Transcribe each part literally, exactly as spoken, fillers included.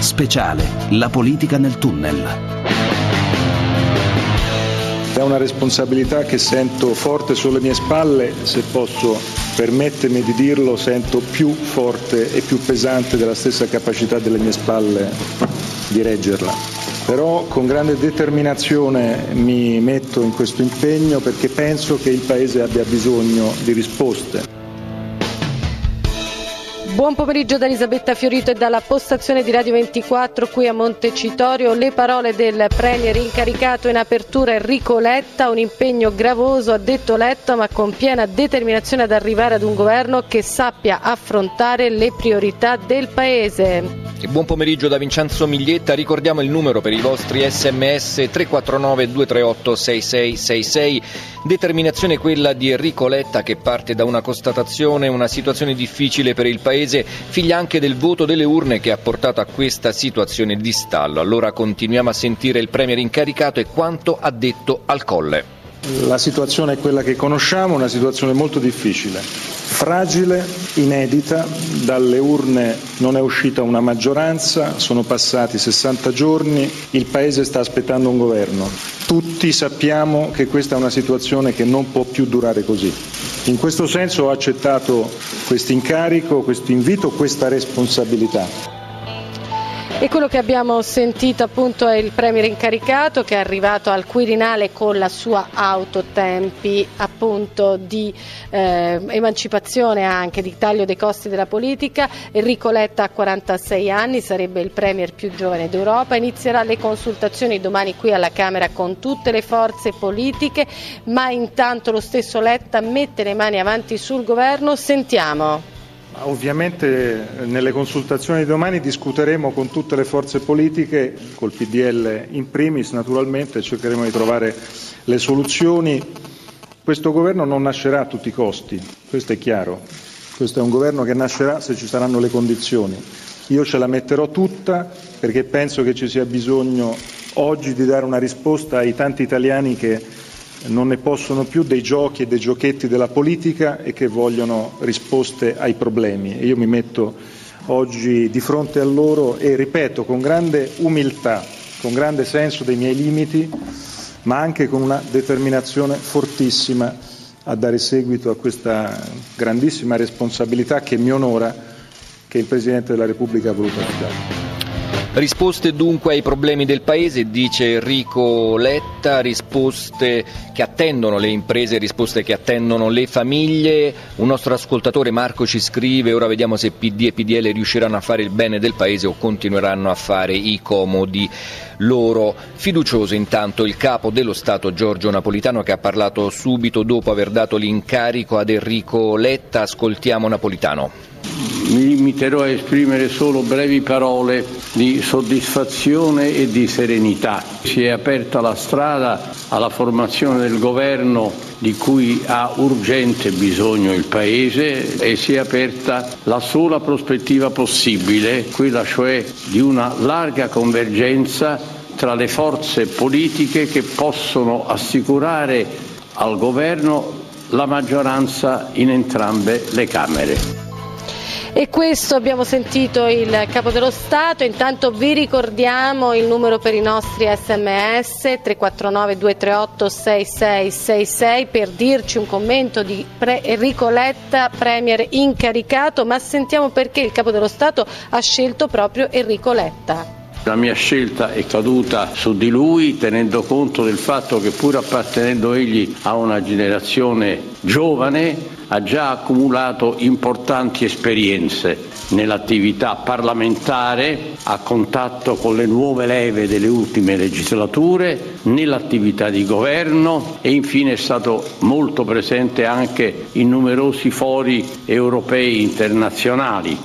Speciale, la politica nel tunnel. È una responsabilità che sento forte sulle mie spalle, se posso permettermi di dirlo, sento più forte e più pesante della stessa capacità delle mie spalle di reggerla. Però con grande determinazione mi metto in questo impegno perché penso che il Paese abbia bisogno di risposte. Buon pomeriggio da Elisabetta Fiorito e dalla postazione di Radio ventiquattro qui a Montecitorio. Le parole del premier incaricato in apertura Enrico Letta, un impegno gravoso, ha detto Letta, ma con piena determinazione ad arrivare ad un governo che sappia affrontare le priorità del Paese. E buon pomeriggio da Vincenzo Miglietta, ricordiamo il numero per i vostri sms tre quattro nove due tre otto sei sei sei sei. Determinazione quella di Enrico Letta che parte da una constatazione, una situazione difficile per il Paese, figlia anche del voto delle urne che ha portato a questa situazione di stallo. Allora continuiamo a sentire il premier incaricato e quanto ha detto al Colle. La situazione è quella che conosciamo, una situazione molto difficile, fragile, inedita, dalle urne non è uscita una maggioranza, sono passati sessanta giorni, il Paese sta aspettando un governo. Tutti sappiamo che questa è una situazione che non può più durare così. In questo senso ho accettato questo incarico, questo invito, questa responsabilità. E quello che abbiamo sentito appunto è il premier incaricato che è arrivato al Quirinale con la sua auto tempi appunto di eh, emancipazione, anche di taglio dei costi della politica. Enrico Letta ha quarantasei anni, sarebbe il premier più giovane d'Europa, inizierà le consultazioni domani qui alla Camera con tutte le forze politiche, ma intanto lo stesso Letta mette le mani avanti sul governo. Sentiamo. Ovviamente nelle consultazioni di domani discuteremo con tutte le forze politiche, col P D L in primis naturalmente, cercheremo di trovare le soluzioni. Questo governo non nascerà a tutti i costi, questo è chiaro, questo è un governo che nascerà se ci saranno le condizioni. Io ce la metterò tutta perché penso che ci sia bisogno oggi di dare una risposta ai tanti italiani che non ne possono più dei giochi e dei giochetti della politica e che vogliono risposte ai problemi. E io mi metto oggi di fronte a loro e ripeto con grande umiltà, con grande senso dei miei limiti, ma anche con una determinazione fortissima a dare seguito a questa grandissima responsabilità che mi onora, che il Presidente della Repubblica ha voluto affidare. Risposte dunque ai problemi del Paese, dice Enrico Letta, risposte che attendono le imprese, risposte che attendono le famiglie. Un nostro ascoltatore, Marco, ci scrive: ora vediamo se P D e P D L riusciranno a fare il bene del Paese o continueranno a fare i comodi loro. Fiducioso intanto il capo dello Stato Giorgio Napolitano, che ha parlato subito dopo aver dato l'incarico ad Enrico Letta. Ascoltiamo Napolitano. Mi limiterò a esprimere solo brevi parole di soddisfazione e di serenità. Si è aperta la strada alla formazione del governo di cui ha urgente bisogno il Paese e si è aperta la sola prospettiva possibile, quella cioè di una larga convergenza tra le forze politiche che possono assicurare al governo la maggioranza in entrambe le Camere. E questo abbiamo sentito il Capo dello Stato. Intanto vi ricordiamo il numero per i nostri sms tre quattro nove due tre otto sei sei sei sei per dirci un commento di pre- Enrico Letta, premier incaricato, ma sentiamo perché il Capo dello Stato ha scelto proprio Enrico Letta. La mia scelta è caduta su di lui, tenendo conto del fatto che, pur appartenendo egli a una generazione giovane, ha già accumulato importanti esperienze nell'attività parlamentare, a contatto con le nuove leve delle ultime legislature, nell'attività di governo e infine è stato molto presente anche in numerosi fori europei internazionali.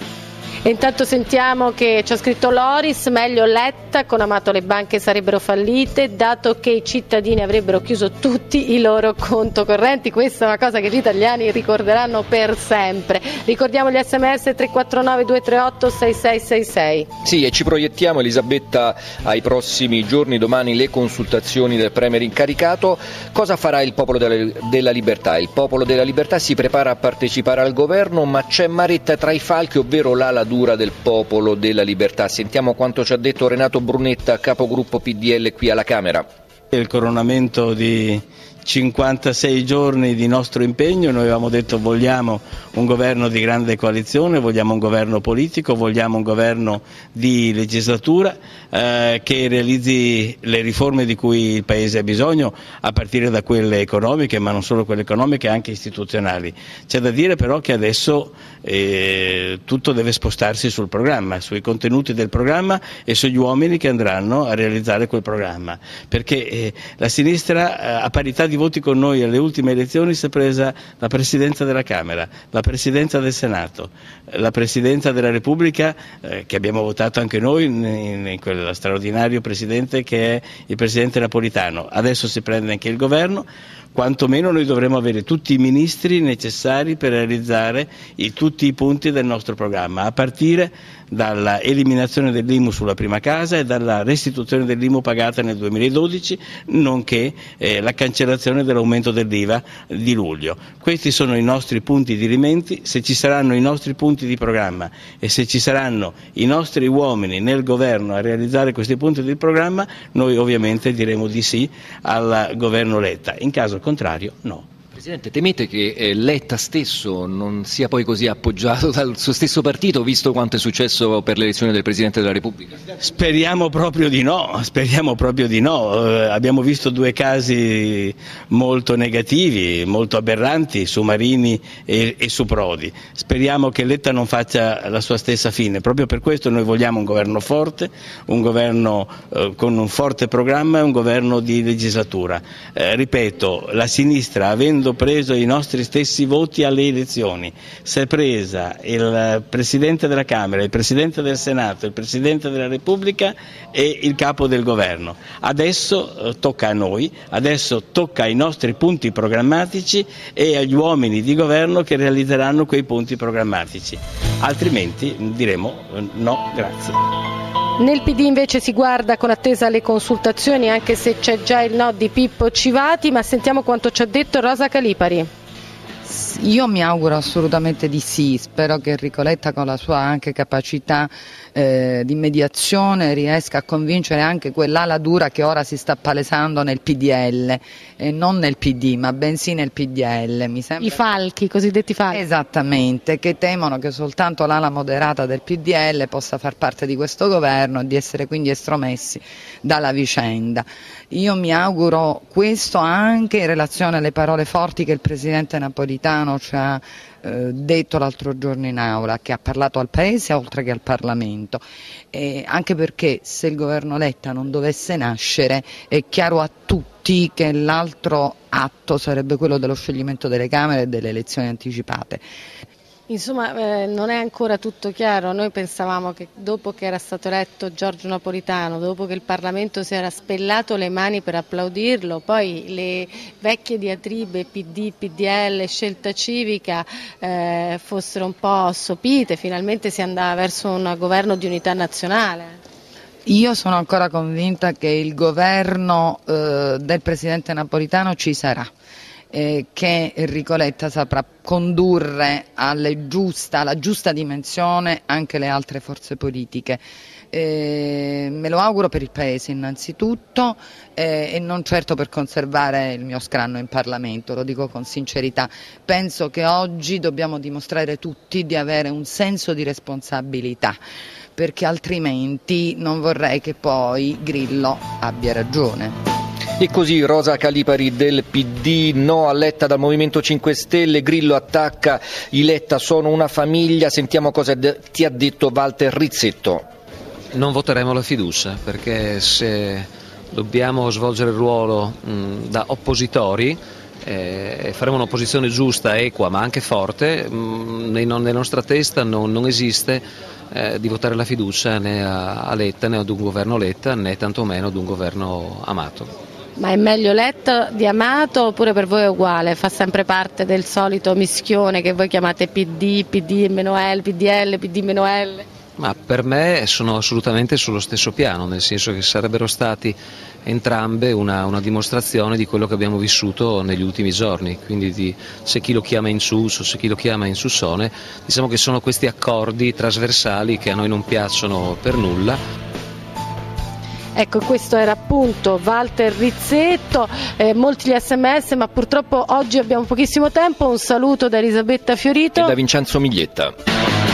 E intanto sentiamo che ci ha scritto Loris: meglio Letta, con Amato le banche sarebbero fallite, dato che i cittadini avrebbero chiuso tutti i loro conto correnti. Questa è una cosa che gli italiani ricorderanno per sempre. Ricordiamo gli sms tre quattro nove due tre otto sei sei sei sei. Sì, e ci proiettiamo, Elisabetta, ai prossimi giorni. Domani le consultazioni del premier incaricato. Cosa farà il Popolo della, della Libertà? Il Popolo della Libertà si prepara a partecipare al governo, ma c'è Maretta tra i falchi, ovvero l'ala dura del Popolo della Libertà. Sentiamo quanto ci ha detto Renato Brunetta, capogruppo P D L qui alla Camera. Il coronamento di cinquantasei giorni di nostro impegno, noi avevamo detto vogliamo un governo di grande coalizione, vogliamo un governo politico, vogliamo un governo di legislatura eh, che realizzi le riforme di cui il Paese ha bisogno, a partire da quelle economiche, ma non solo quelle economiche, anche istituzionali. C'è da dire però che adesso eh, tutto deve spostarsi sul programma, sui contenuti del programma e sugli uomini che andranno a realizzare quel programma, perché eh, la sinistra eh, a parità di voti con noi alle ultime elezioni si è presa la Presidenza della Camera, la Presidenza del Senato, la Presidenza della Repubblica eh, che abbiamo votato anche noi in, in quello straordinario Presidente che è il Presidente Napolitano. Adesso si prende anche il governo, quantomeno noi dovremo avere tutti i ministri necessari per realizzare i, tutti i punti del nostro programma, a partire dalla eliminazione dell'I M U sulla prima casa e dalla restituzione dell'I M U pagata nel duemiladodici, nonché eh, la cancellazione dell'aumento dell'I V A di luglio. Questi sono i nostri punti di riferimento. Se ci saranno i nostri punti di programma e se ci saranno i nostri uomini nel governo a realizzare questi punti di programma, noi ovviamente diremo di sì al governo Letta, in caso contrario no. Presidente, temete che eh, Letta stesso non sia poi così appoggiato dal suo stesso partito, visto quanto è successo per l'elezione del Presidente della Repubblica? Speriamo proprio di no, speriamo proprio di no. Eh, abbiamo visto due casi molto negativi, molto aberranti su Marini e, e su Prodi. Speriamo che Letta non faccia la sua stessa fine. Proprio per questo noi vogliamo un governo forte, un governo eh, con un forte programma e un governo di legislatura. Eh, ripeto, la sinistra, avendo preso i nostri stessi voti alle elezioni, si è presa il Presidente della Camera, il Presidente del Senato, il Presidente della Repubblica e il Capo del Governo. Adesso eh, tocca a noi, adesso tocca ai nostri punti programmatici e agli uomini di governo che realizzeranno quei punti programmatici, altrimenti diremo eh, no, grazie. Nel P D invece si guarda con attesa alle consultazioni, anche se c'è già il no di Pippo Civati, ma sentiamo quanto ci ha detto Rosa Calipari. Io mi auguro assolutamente di sì, spero che Enrico Letta con la sua anche capacità eh, di mediazione riesca a convincere anche quell'ala dura che ora si sta palesando nel P D L, e non nel P D ma bensì nel P D L. Mi sembra... I falchi, i cosiddetti falchi. Esattamente, che temono che soltanto l'ala moderata del P D L possa far parte di questo governo e di essere quindi estromessi dalla vicenda. Io mi auguro questo anche in relazione alle parole forti che il Presidente Napolitano ci ha eh, detto l'altro giorno in aula, che ha parlato al Paese oltre che al Parlamento, e anche perché se il governo Letta non dovesse nascere è chiaro a tutti che l'altro atto sarebbe quello dello scioglimento delle Camere e delle elezioni anticipate. Insomma, eh, non è ancora tutto chiaro. Noi pensavamo che dopo che era stato eletto Giorgio Napolitano, dopo che il Parlamento si era spellato le mani per applaudirlo, poi le vecchie diatribe P D, P D L, Scelta Civica eh, fossero un po' assopite, finalmente si andava verso un governo di unità nazionale. Io sono ancora convinta che il governo eh, del Presidente Napolitano ci sarà. Eh, che Enrico Letta saprà condurre alle giusta, alla giusta dimensione anche le altre forze politiche. Eh, me lo auguro per il Paese innanzitutto eh, e non certo per conservare il mio scranno in Parlamento, lo dico con sincerità. Penso che oggi dobbiamo dimostrare tutti di avere un senso di responsabilità, perché altrimenti non vorrei che poi Grillo abbia ragione. E così Rosa Calipari del P D, no a Letta dal Movimento cinque Stelle, Grillo attacca i Letta sono una famiglia. Sentiamo cosa ti ha detto Walter Rizzetto. Non voteremo la fiducia perché se dobbiamo svolgere il ruolo mh, da oppositori eh, faremo un'opposizione giusta, equa ma anche forte, mh, nella nostra testa non, non esiste eh, di votare la fiducia né a, a Letta né ad un governo Letta né tantomeno ad un governo Amato. Ma è meglio Letta di Amato oppure per voi è uguale? Fa sempre parte del solito mischione che voi chiamate P D, P D meno L, P D L, P D meno L? Ma per me sono assolutamente sullo stesso piano, nel senso che sarebbero stati entrambe una, una dimostrazione di quello che abbiamo vissuto negli ultimi giorni, quindi di se chi lo chiama insulso, se chi lo chiama insulsone, diciamo che sono questi accordi trasversali che a noi non piacciono per nulla. Ecco, questo era appunto Walter Rizzetto, eh, molti gli sms, ma purtroppo oggi abbiamo pochissimo tempo. Un saluto da Elisabetta Fiorito e da Vincenzo Miglietta.